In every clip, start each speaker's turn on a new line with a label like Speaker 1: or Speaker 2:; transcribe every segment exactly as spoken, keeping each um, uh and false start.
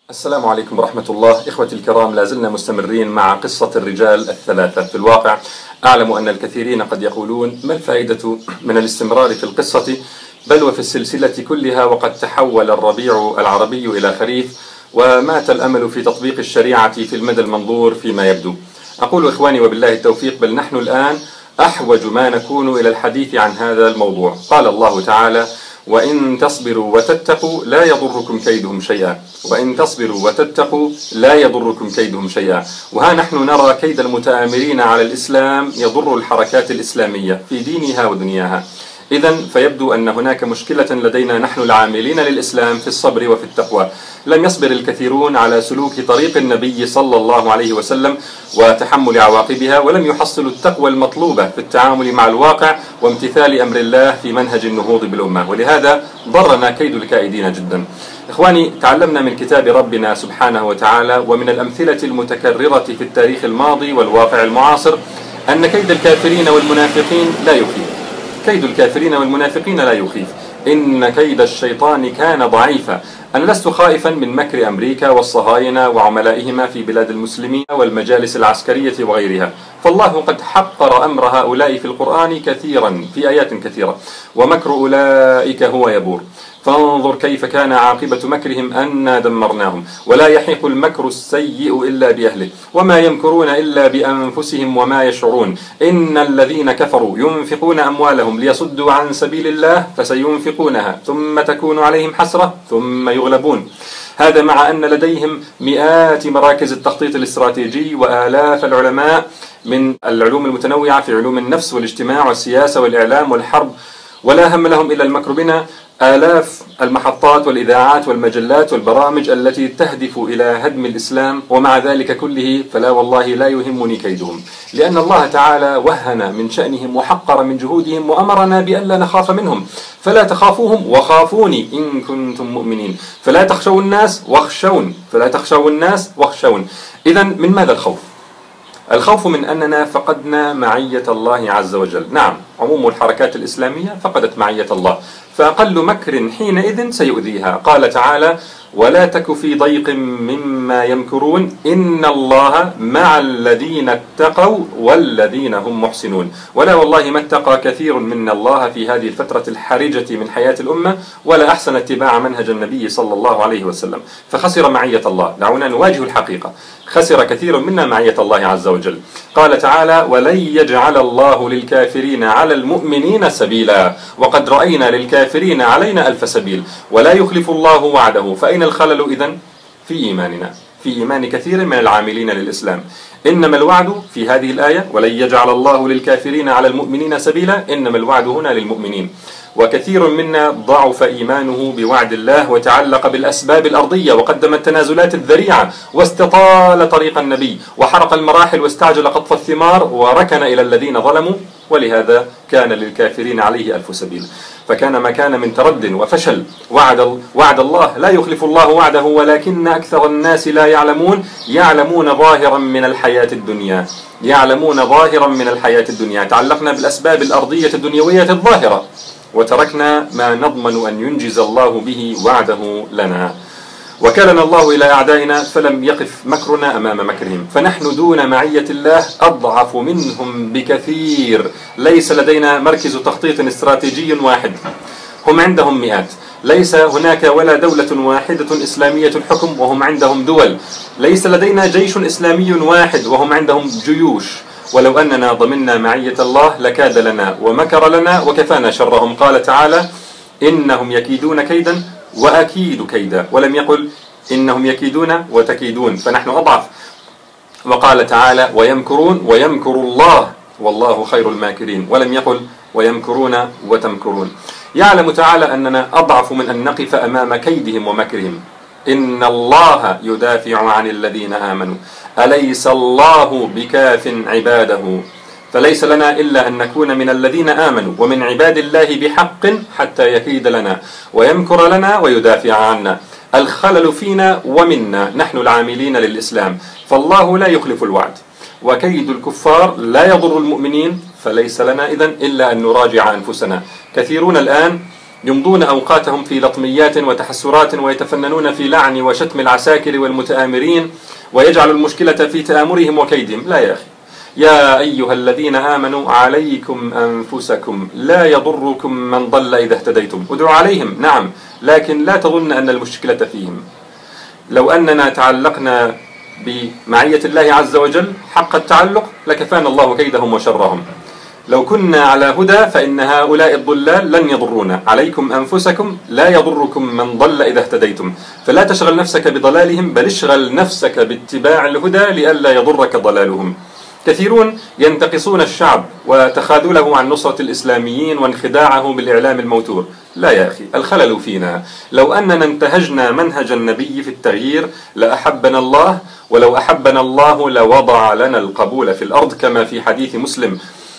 Speaker 1: السلام عليكم ورحمة الله. إخوتي الكرام، لازلنا مستمرين مع قصة الرجال الثلاثة. في الواقع أعلم أن الكثيرين قد يقولون: ما الفائدة من الاستمرار في القصة بل وفي السلسلة كلها، وقد تحول الربيع العربي إلى خريف ومات الأمل في تطبيق الشريعة في المدى المنظور فيما يبدو. أقول إخواني وبالله التوفيق، بل نحن الآن أحوج ما نكون إلى الحديث عن هذا الموضوع. قال الله تعالى: وإن تصبروا وتتقوا لا يضركم كيدهم شيئا، وإن تصبروا وتتقوا لا يضركم كيدهم شيئا. وها نحن نرى كيد المتآمرين على الإسلام يضر الحركات الإسلامية في دينها ودنياها. إذن فيبدو أن هناك مشكلة لدينا نحن العاملين للإسلام في الصبر وفي التقوى. لم يصبر الكثيرون على سلوك طريق النبي صلى الله عليه وسلم وتحمل عواقبها، ولم يحصلوا التقوى المطلوبة في التعامل مع الواقع وامتثال أمر الله في منهج النهوض بالأمة، ولهذا ضرنا كيد الكائدين جدا. إخواني، تعلمنا من كتاب ربنا سبحانه وتعالى ومن الأمثلة المتكررة في التاريخ الماضي والواقع المعاصر أن كيد الكافرين والمنافقين لا يخيف. كيد الكافرين والمنافقين لا يخيف، إن كيد الشيطان كان ضعيفا. أنا لست خائفا من مكر أمريكا والصهاينة وعملائهما في بلاد المسلمين والمجالس العسكرية وغيرها، فالله قد حقر أمر هؤلاء في القرآن كثيرا في آيات كثيرة، ومكر أولئك هو يبور. فانظر كيف كان عاقبة مكرهم أنا دمرناهم، ولا يحيق المكر السيء إلا بأهله، وما يمكرون إلا بأنفسهم وما يشعرون. إن الذين كفروا ينفقون أموالهم ليصدوا عن سبيل الله فسينفقونها ثم تكون عليهم حسرة ثم يغلبون. هذا مع أن لديهم مئات مراكز التخطيط الاستراتيجي وآلاف العلماء من العلوم المتنوعة في علوم النفس والاجتماع والسياسة والإعلام والحرب، ولا هم لهم إلا المكر بنا. آلاف المحطات والإذاعات والمجلات والبرامج التي تهدف إلى هدم الإسلام، ومع ذلك كله فلا والله لا يهمني كيدهم، لأن الله تعالى وهن من شأنهم وحقر من جهودهم وأمرنا بألا نخاف منهم. فلا تخافوهم وخافوني إن كنتم مؤمنين، فلا تخشوا الناس واخشون، فلا تخشوا الناس واخشون. إذن من ماذا الخوف؟ الخوف من أننا فقدنا معية الله عز وجل. نعم، عموم الحركات الإسلامية فقدت معية الله، فأقل مكر حينئذ سيؤذيها. قال تعالى: ولا تك في ضيق مما يمكرون إن الله مع الذين اتقوا والذين هم محسنون. ولا والله ما اتقى كثير من الله في هذه الفترة الحرجة من حياة الأمة، ولا أحسن اتباع منهج النبي صلى الله عليه وسلم، فخسر معية الله. دعونا نواجه الحقيقة، خسر كثير منا معية الله عز وجل. قال تعالى: ولن يجعل الله للكافرين على المؤمنين سبيلا، وقد رأينا للكافرين علينا ألف سبيل. ولا يخلف الله وعده. فأين الخلل إذن؟ في إيماننا، في إيمان كثير من العاملين للإسلام. إنما الوعد في هذه الآية: ولن يجعل الله للكافرين على المؤمنين سبيلا، إنما الوعد هنا للمؤمنين. وكثير منا ضعف إيمانه بوعد الله وتعلق بالأسباب الأرضية، وقدم التنازلات الذريعة، واستطال طريق النبي، وحرق المراحل، واستعجل قطف الثمار، وركن إلى الذين ظلموا. ولهذا كان للكافرين عليه ألف سبيل. فكان ما كان من ترد وفشل. وعد, وعد الله لا يخلف الله وعده، ولكن أكثر الناس لا يعلمون. يعلمون ظاهرا من الحياة الدنيا، يعلمون ظاهرا من الحياة الدنيا. تعلقنا بالأسباب الأرضية الدنيوية الظاهرة، وتركنا ما نضمن أن ينجز الله به وعده لنا. وكلنا الله إلى أعدائنا فلم يقف مكرنا أمام مكرهم، فنحن دون معية الله أضعف منهم بكثير. ليس لدينا مركز تخطيط استراتيجي واحد، هم عندهم مئات. ليس هناك ولا دولة واحدة إسلامية الحكم وهم عندهم دول. ليس لدينا جيش إسلامي واحد وهم عندهم جيوش. ولو أننا ضمننا معية الله لكاد لنا ومكر لنا وكفانا شرهم. قال تعالى: إنهم يكيدون كيدا وأكيد كيدا، ولم يقل إنهم يكيدون وتكيدون، فنحن أضعف. وقال تعالى: ويمكرون ويمكر الله والله خير الماكرين، ولم يقل ويمكرون وتمكرون. يعلم تعالى أننا أضعف من أن نقف أمام كيدهم ومكرهم. إن الله يدافع عن الذين آمنوا، أليس الله بكاف عباده؟ فليس لنا إلا أن نكون من الذين آمنوا ومن عباد الله بحق حتى يكيد لنا ويمكر لنا ويدافع عنا. الخلل فينا ومنا نحن العاملين للإسلام، فالله لا يخلف الوعد. وكيد الكفار لا يضر المؤمنين، فليس لنا إذن إلا أن نراجع أنفسنا. كثيرون الآن يمضون أوقاتهم في لطميات وتحسرات ويتفننون في لعن وشتم العساكر والمتآمرين ويجعل المشكلة في تآمرهم وكيدهم. لا يا أخي، يا أيها الذين آمنوا عليكم أنفسكم لا يضركم من ضل إذا اهتديتم. ادعوا عليهم نعم، لكن لا تظن أن المشكلة فيهم. لو أننا تعلقنا بمعية الله عز وجل حق التعلق لكفانا الله كيدهم وشرهم. لو كنا على هدى فإن هؤلاء الضلال لن يضرونا. عليكم أنفسكم لا يضركم من ضل إذا اهتديتم. فلا تشغل نفسك بضلالهم، بل اشغل نفسك باتباع الهدى لئلا يضرك ضلالهم. كثيرون ينتقصون الشعب وتخاذله عن نصرة الإسلاميين وانخداعه بالإعلام الموتور. لا يا أخي، الخلل فينا. لو أننا انتهجنا منهج النبي في التغيير لأحبنا الله، ولو أحبنا الله لوضع لنا القبول في الأرض كما في حديث مسلم: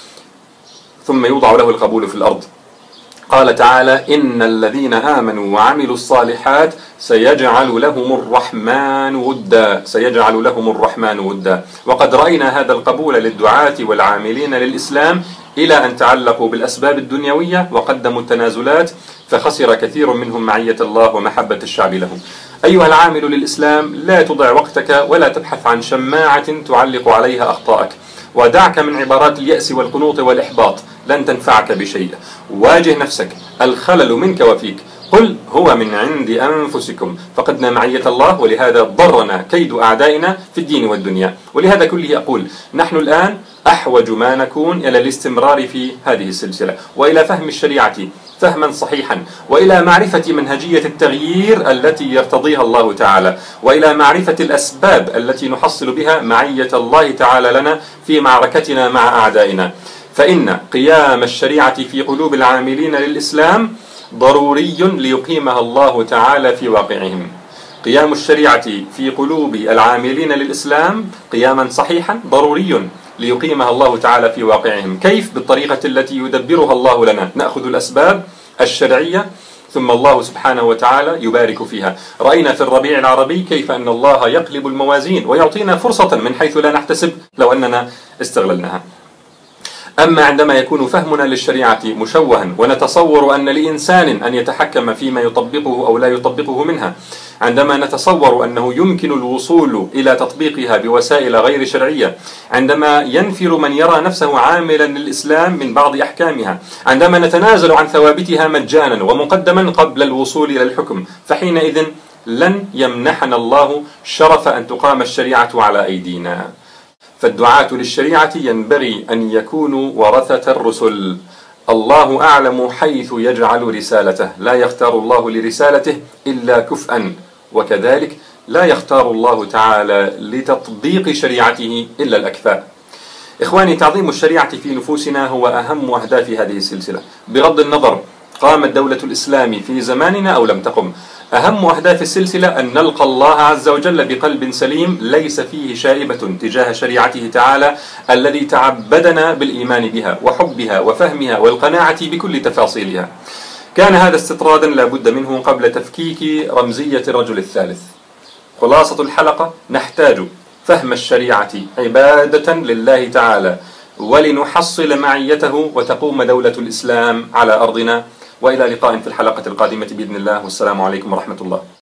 Speaker 1: ثم يوضع له القبول في الأرض. قال تعالى: إن الذين آمنوا وعملوا الصالحات سيجعل لهم الرحمن ودا سيجعل لهم الرحمن ودا. وقد رأينا هذا القبول للدعاة والعاملين للإسلام إلى أن تعلقوا بالأسباب الدنيوية وقدموا التنازلات، فخسر كثير منهم معية الله ومحبة الشعب له. أيها العامل للإسلام، لا تضع وقتك ولا تبحث عن شماعة تعلق عليها أخطائك، ودعك من عبارات اليأس والقنوط والإحباط، لن تنفعك بشيء. واجه نفسك، الخلل منك وفيك. قل هو من عند أنفسكم، فقدنا معية الله، ولهذا ضرنا كيد أعدائنا في الدين والدنيا. ولهذا كله أقول: نحن الآن أحوج ما نكون إلى الاستمرار في هذه السلسلة، وإلى فهم الشريعة فهما صحيحا، وإلى معرفة منهجية التغيير التي يرتضيها الله تعالى، وإلى معرفة الأسباب التي نحصل بها معية الله تعالى لنا في معركتنا مع أعدائنا. فإن قيام الشريعة في قلوب العاملين للإسلام ضروري ليقيمها الله تعالى في واقعهم. قيام الشريعة في قلوب العاملين للإسلام قياما صحيحا ضروري ليقيمها الله تعالى في واقعهم. كيف؟ بالطريقة التي يدبرها الله لنا. نأخذ الأسباب الشرعية ثم الله سبحانه وتعالى يبارك فيها. رأينا في الربيع العربي كيف أن الله يقلب الموازين ويعطينا فرصة من حيث لا نحتسب لو أننا استغللناها. أما عندما يكون فهمنا للشريعة مشوها ونتصور أن لإنسان أن يتحكم فيما يطبقه أو لا يطبقه منها، عندما نتصور أنه يمكن الوصول إلى تطبيقها بوسائل غير شرعية، عندما ينفر من يرى نفسه عاملا للإسلام من بعض أحكامها، عندما نتنازل عن ثوابتها مجانا ومقدما قبل الوصول إلى الحكم، فحينئذ لن يمنحنا الله شرف أن تقام الشريعة على أيدينا. فالدعاة للشريعة ينبغي أن يكونوا ورثة الرسل. الله أعلم حيث يجعل رسالته، لا يختار الله لرسالته إلا كفءا، وكذلك لا يختار الله تعالى لتطبيق شريعته إلا الأكفاء. إخواني، تعظيم الشريعة في نفوسنا هو أهم أهداف هذه السلسلة، بغض النظر قامت دولة الإسلام في زماننا أو لم تقم. أهم أهداف السلسلة أن نلقى الله عز وجل بقلب سليم ليس فيه شائبة تجاه شريعته تعالى الذي تعبدنا بالإيمان بها وحبها وفهمها والقناعة بكل تفاصيلها. كان هذا استطرادا لا بد منه قبل تفكيك رمزية الرجل الثالث. خلاصة الحلقة: نحتاج فهم الشريعة عبادة لله تعالى ولنحصل معيته وتقوم دولة الإسلام على أرضنا. وإلى لقاء في الحلقة القادمة بإذن الله، والسلام عليكم ورحمة الله.